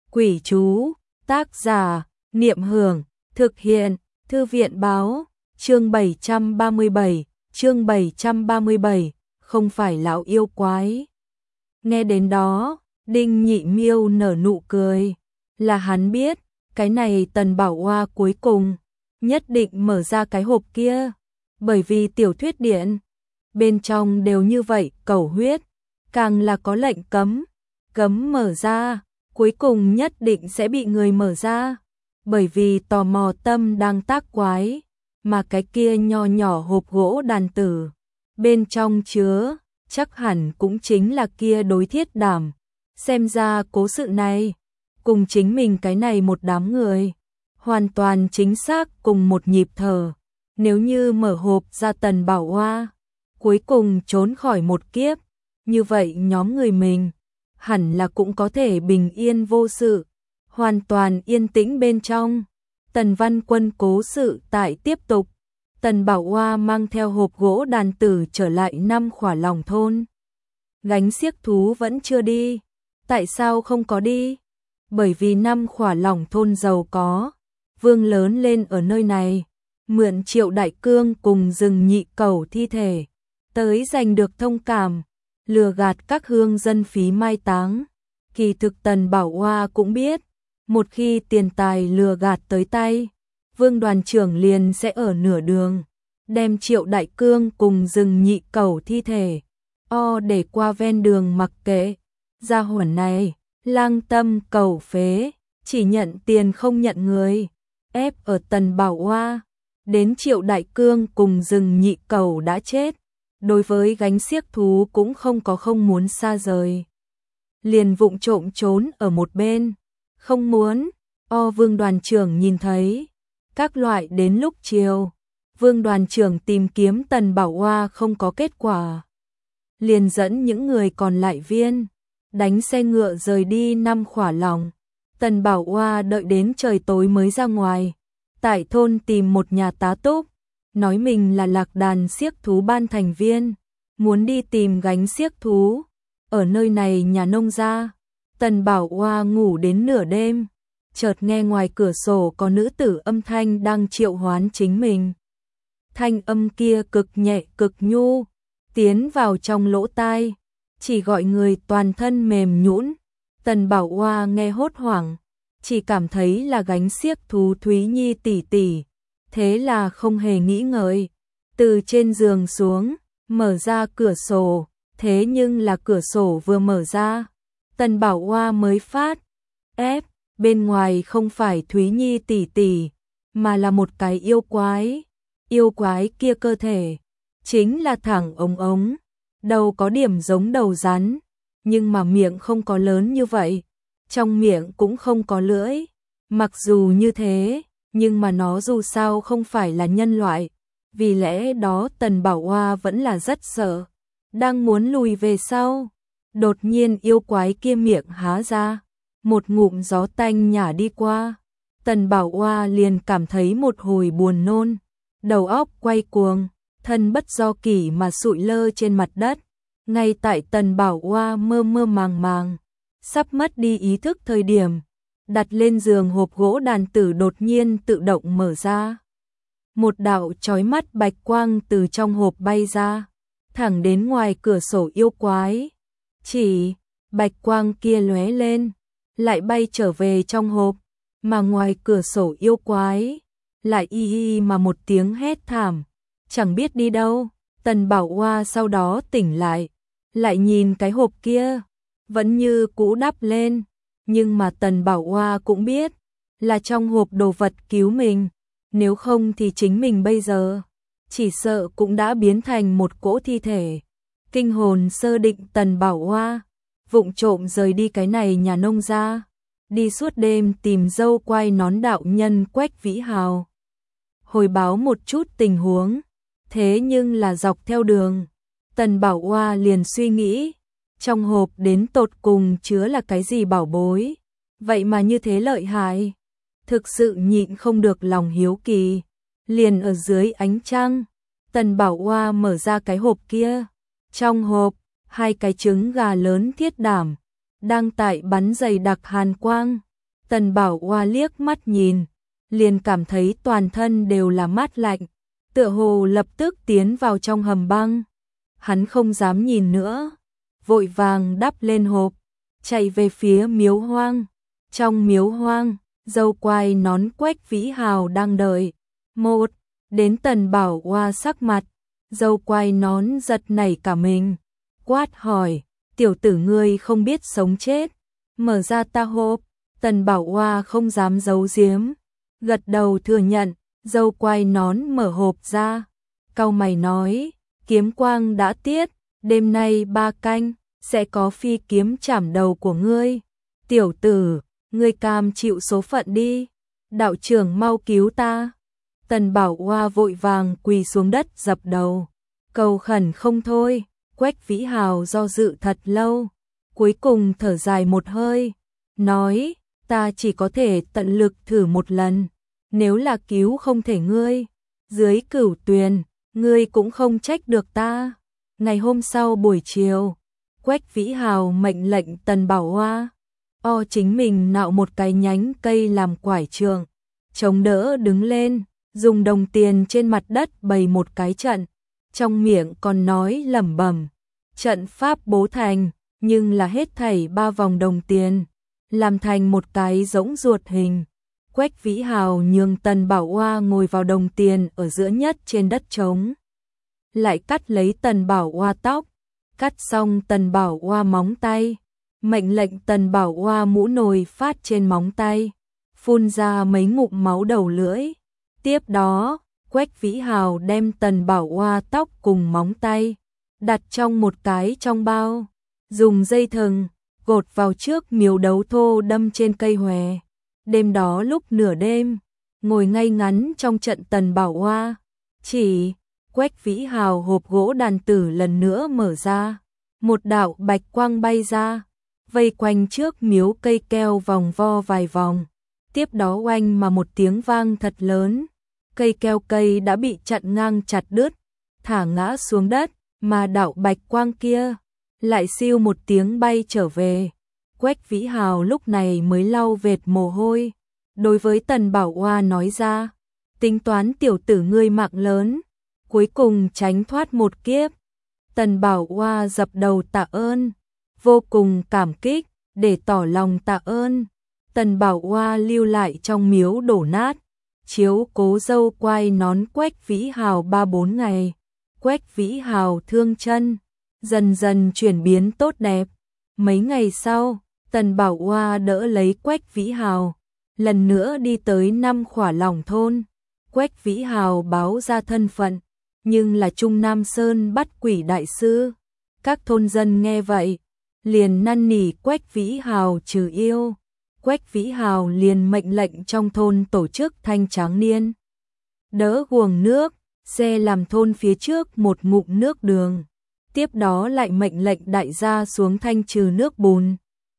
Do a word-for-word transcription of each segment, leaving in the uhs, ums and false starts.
Quỷ chú, tác giả, Niệm Hưởng, thực hiện, Thư viện báo, chương bảy trăm ba mươi bảy, chương bảy trăm ba mươi bảy, không phải lão yêu quái. Nghe đến đó, Đinh Nhị Miêu nở nụ cười, là hắn biết, cái này Tần Bảo Hoa cuối cùng nhất định mở ra cái hộp kia, bởi vì tiểu thuyết điện bên trong đều như vậy, cầu huyết, càng là có lệnh cấm, cấm mở ra, cuối cùng nhất định sẽ bị người mở ra, bởi vì tò mò tâm đang tác quái, mà cái kia nho nhỏ hộp gỗ đàn tử, bên trong chứa, chắc hẳn cũng chính là kia đối thiết đảm, xem ra cố sự này, cùng chính mình cái này một đám người, hoàn toàn chính xác cùng một nhịp thở, nếu như mở hộp ra Tần Bảo Hoa, cuối cùng trốn khỏi một kiếp, như vậy nhóm người mình, hẳn là cũng có thể bình yên vô sự, hoàn toàn yên tĩnh bên trong. Tần Văn Quân cố sự tại tiếp tục, Tần Bảo Hoa mang theo hộp gỗ đàn tử trở lại năm Khỏa Lòng thôn. Gánh xiếc thú vẫn chưa đi, tại sao không có đi? Bởi vì năm Khỏa Lòng thôn giàu có, vương lớn lên ở nơi này, mượn Triệu Đại Cương cùng rừng nhị cẩu thi thể, tới giành được thông cảm, lừa gạt các hương dân phí mai táng. Kỳ thực Tần Bảo Hoa cũng biết, một khi tiền tài lừa gạt tới tay, vương đoàn trưởng liền sẽ ở nửa đường, đem Triệu Đại Cương cùng rừng nhị cẩu thi thể, o để qua ven đường mặc kệ. Gia hỏa này, lang tâm cầu phế, chỉ nhận tiền không nhận người, ép ở Tần Bảo Hoa, đến Triệu Đại Cương cùng rừng nhị cẩu đã chết, đối với gánh xiếc thú cũng không có không muốn xa rời. Liền vụng trộm trốn ở một bên, không muốn, o vương đoàn trưởng nhìn thấy, các loại đến lúc chiều, vương đoàn trưởng tìm kiếm Tần Bảo Hoa không có kết quả. Liền dẫn những người còn lại viên, đánh xe ngựa rời đi năm Khỏa Lòng. Tần Bảo Hoa đợi đến trời tối mới ra ngoài, tại thôn tìm một nhà tá túc, nói mình là lạc đàn xiếc thú ban thành viên, muốn đi tìm gánh xiếc thú, ở nơi này nhà nông gia. Tần Bảo Hoa ngủ đến nửa đêm, chợt nghe ngoài cửa sổ có nữ tử âm thanh đang triệu hoán chính mình. Thanh âm kia cực nhẹ cực nhu, tiến vào trong lỗ tai, chỉ gọi người toàn thân mềm nhũn. Tần Bảo Hoa nghe hốt hoảng, chỉ cảm thấy là gánh xiếc thú Thúy Nhi tỷ tỷ, thế là không hề nghĩ ngợi, từ trên giường xuống, mở ra cửa sổ, thế nhưng là cửa sổ vừa mở ra, Tần Bảo Hoa mới phát ép, bên ngoài không phải Thúy Nhi tỷ tỷ, mà là một cái yêu quái. Yêu quái kia cơ thể chính là thẳng ống ống, đầu có điểm giống đầu rắn, nhưng mà miệng không có lớn như vậy, trong miệng cũng không có lưỡi. Mặc dù như thế, nhưng mà nó dù sao không phải là nhân loại, vì lẽ đó Tần Bảo Hoa vẫn là rất sợ, đang muốn lùi về sau. Đột nhiên yêu quái kia miệng há ra, một ngụm gió tanh nhả đi qua, Tần Bảo Hoa liền cảm thấy một hồi buồn nôn, đầu óc quay cuồng, thân bất do kỷ mà sụi lơ trên mặt đất. Ngay tại Tần Bảo Hoa mơ mơ màng màng, sắp mất đi ý thức thời điểm, đặt lên giường hộp gỗ đàn tử đột nhiên tự động mở ra. Một đạo chói mắt bạch quang từ trong hộp bay ra, thẳng đến ngoài cửa sổ yêu quái. Chỉ, bạch quang kia lóe lên, lại bay trở về trong hộp, mà ngoài cửa sổ yêu quái, lại y y mà một tiếng hét thảm, chẳng biết đi đâu. Tần Bảo Hoa sau đó tỉnh lại, lại nhìn cái hộp kia, vẫn như cũ đắp lên, nhưng mà Tần Bảo Hoa cũng biết, là trong hộp đồ vật cứu mình, nếu không thì chính mình bây giờ, chỉ sợ cũng đã biến thành một cỗ thi thể. Kinh hồn sơ định Tần Bảo Hoa, vụng trộm rời đi cái này nhà nông gia, đi suốt đêm tìm dâu quai nón đạo nhân Quách Vĩ Hào, hồi báo một chút tình huống. Thế nhưng là dọc theo đường, Tần Bảo Hoa liền suy nghĩ, trong hộp đến tột cùng chứa là cái gì bảo bối, vậy mà như thế lợi hại, thực sự nhịn không được lòng hiếu kỳ. Liền ở dưới ánh trăng, Tần Bảo Hoa mở ra cái hộp kia, trong hộp, hai cái trứng gà lớn thiết đảm, đang tại bắn dày đặc hàn quang, Tần Bảo Hoa liếc mắt nhìn, liền cảm thấy toàn thân đều là mát lạnh, tựa hồ lập tức tiến vào trong hầm băng. Hắn không dám nhìn nữa, vội vàng đắp lên hộp, chạy về phía miếu hoang. Trong miếu hoang, dâu quai nón Quách Vĩ Hào đang đợi. Một, đến Tần Bảo Hoa sắc mặt, dâu quai nón giật nảy cả mình, quát hỏi, tiểu tử ngươi không biết sống chết, mở ra ta hộp. Tần Bảo Hoa không dám giấu giếm, gật đầu thừa nhận. Dâu quai nón mở hộp ra, cau mày nói, kiếm quang đã tiết, đêm nay ba canh, sẽ có phi kiếm chảm đầu của ngươi. Tiểu tử, ngươi cam chịu số phận đi, đạo trưởng mau cứu ta. Tần Bảo Hoa vội vàng quỳ xuống đất dập đầu, cầu khẩn không thôi. Quách Vĩ Hào do dự thật lâu, cuối cùng thở dài một hơi, nói, ta chỉ có thể tận lực thử một lần. Nếu là cứu không thể ngươi, dưới cửu tuyền, ngươi cũng không trách được ta. Ngày hôm sau buổi chiều, Quách Vĩ Hào mệnh lệnh Tần Bảo Hoa o chính mình nạo một cái nhánh cây làm quải trường, chống đỡ đứng lên, dùng đồng tiền trên mặt đất bày một cái trận, trong miệng còn nói lẩm bẩm, trận pháp bố thành, nhưng là hết thảy ba vòng đồng tiền, làm thành một cái rỗng ruột hình. Quách Vĩ Hào nhường Tần Bảo Hoa ngồi vào đồng tiền ở giữa nhất trên đất trống. Lại cắt lấy Tần Bảo Hoa tóc, cắt xong Tần Bảo Hoa móng tay, mệnh lệnh Tần Bảo Hoa mũ nồi phát trên móng tay, phun ra mấy ngụm máu đầu lưỡi. Tiếp đó, Quách Vĩ Hào đem Tần Bảo Hoa tóc cùng móng tay, đặt trong một cái trong bao, dùng dây thừng, gột vào trước miếu đấu thô đâm trên cây hòe. Đêm đó lúc nửa đêm, ngồi ngay ngắn trong trận Tần Bảo Hoa, chỉ Quách Vĩ Hào hộp gỗ đàn tử lần nữa mở ra, một đạo bạch quang bay ra, vây quanh trước miếu cây keo vòng vo vài vòng, tiếp đó oanh mà một tiếng vang thật lớn, cây keo cây đã bị chặn ngang chặt đứt, thả ngã xuống đất, mà đạo bạch quang kia lại siêu một tiếng bay trở về. Quách Vĩ Hào lúc này mới lau vệt mồ hôi, đối với Tần Bảo Hoa nói ra, tính toán tiểu tử ngươi mạng lớn, cuối cùng tránh thoát một kiếp. Tần Bảo Hoa dập đầu tạ ơn, vô cùng cảm kích, để tỏ lòng tạ ơn. Tần Bảo Hoa lưu lại trong miếu đổ nát, chiếu cố dâu quai nón Quách Vĩ Hào ba bốn ngày. Quách Vĩ Hào thương chân, dần dần chuyển biến tốt đẹp. Mấy ngày sau, Tần Bảo Hoa đỡ lấy Quách Vĩ Hào, lần nữa đi tới năm Khỏa Lỏng thôn. Quách Vĩ Hào báo ra thân phận, nhưng là Trung Nam Sơn bắt quỷ đại sư. Các thôn dân nghe vậy, liền năn nỉ Quách Vĩ Hào trừ yêu. Quách Vĩ Hào liền mệnh lệnh trong thôn tổ chức thanh tráng niên, đỡ guồng nước, xe làm thôn phía trước một ngụm nước đường. Tiếp đó lại mệnh lệnh đại gia xuống thanh trừ nước bùn.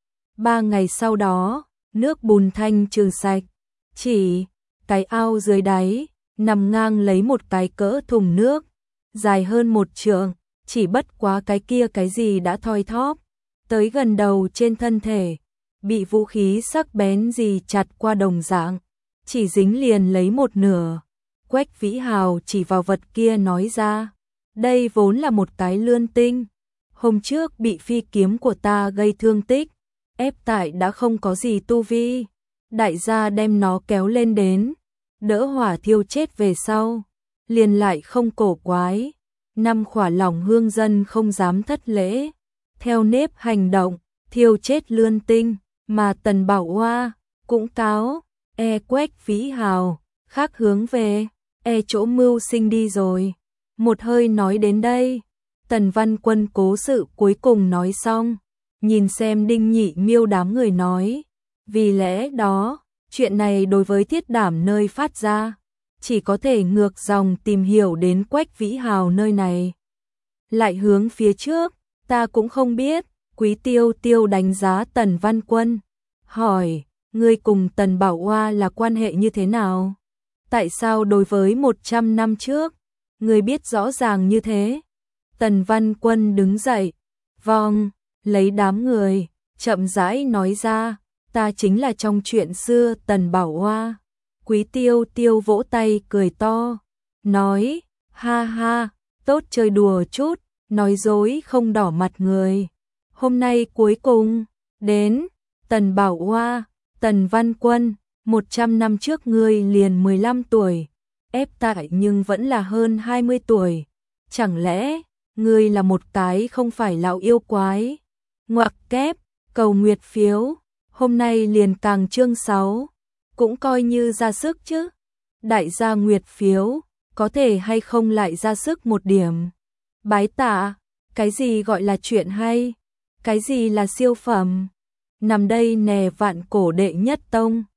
Ba ngày sau đó, nước bùn thanh trừ sạch, chỉ cái ao dưới đáy, nằm ngang lấy một cái cỡ thùng nước, dài hơn một trượng, chỉ bất quá cái kia cái gì đã thoi thóp, tới gần đầu trên thân thể, bị vũ khí sắc bén gì chặt qua đồng dạng, chỉ dính liền lấy một nửa. Quách Vĩ Hào chỉ vào vật kia nói ra, đây vốn là một cái lươn tinh, hôm trước bị phi kiếm của ta gây thương tích, ép tại đã không có gì tu vi, đại gia đem nó kéo lên đến, đỡ hỏa thiêu chết về sau, liền lại không cổ quái. Năm Khỏa Lỏng hương dân không dám thất lễ, theo nếp hành động, thiêu chết lươn tinh, mà Tần Bảo Hoa cũng cáo, e Quách Vĩ Hào, khác hướng về, e chỗ mưu sinh đi rồi. Một hơi nói đến đây, Tần Văn Quân cố sự cuối cùng nói xong, nhìn xem Đinh Nhị Miêu đám người nói, vì lẽ đó, chuyện này đối với Thiết Đảm nơi phát ra, chỉ có thể ngược dòng tìm hiểu đến Quách Vĩ Hào nơi này. Lại hướng phía trước, ta cũng không biết. Quý Tiêu Tiêu đánh giá Tần Văn Quân, hỏi, ngươi cùng Tần Bảo Hoa là quan hệ như thế nào? Tại sao đối với một trăm năm trước, ngươi biết rõ ràng như thế? Tần Văn Quân đứng dậy, vâng, lấy đám người, chậm rãi nói ra, ta chính là trong chuyện xưa Tần Bảo Hoa. Quý Tiêu Tiêu vỗ tay cười to, nói, ha ha, tốt chơi đùa chút, nói dối không đỏ mặt người. Hôm nay cuối cùng, đến, Tần Bảo Hoa, Tần Văn Quân, một trăm năm trước ngươi liền mười lăm tuổi, ép tại nhưng vẫn là hơn hai mươi tuổi. Chẳng lẽ, ngươi là một cái không phải lão yêu quái? Ngoặc kép, cầu nguyệt phiếu, hôm nay liền càng chương sáu, cũng coi như ra sức chứ. Đại gia nguyệt phiếu, có thể hay không lại ra sức một điểm. Bái tạ, cái gì gọi là chuyện hay? Cái gì là siêu phẩm? Nằm đây nè vạn cổ đệ nhất tông.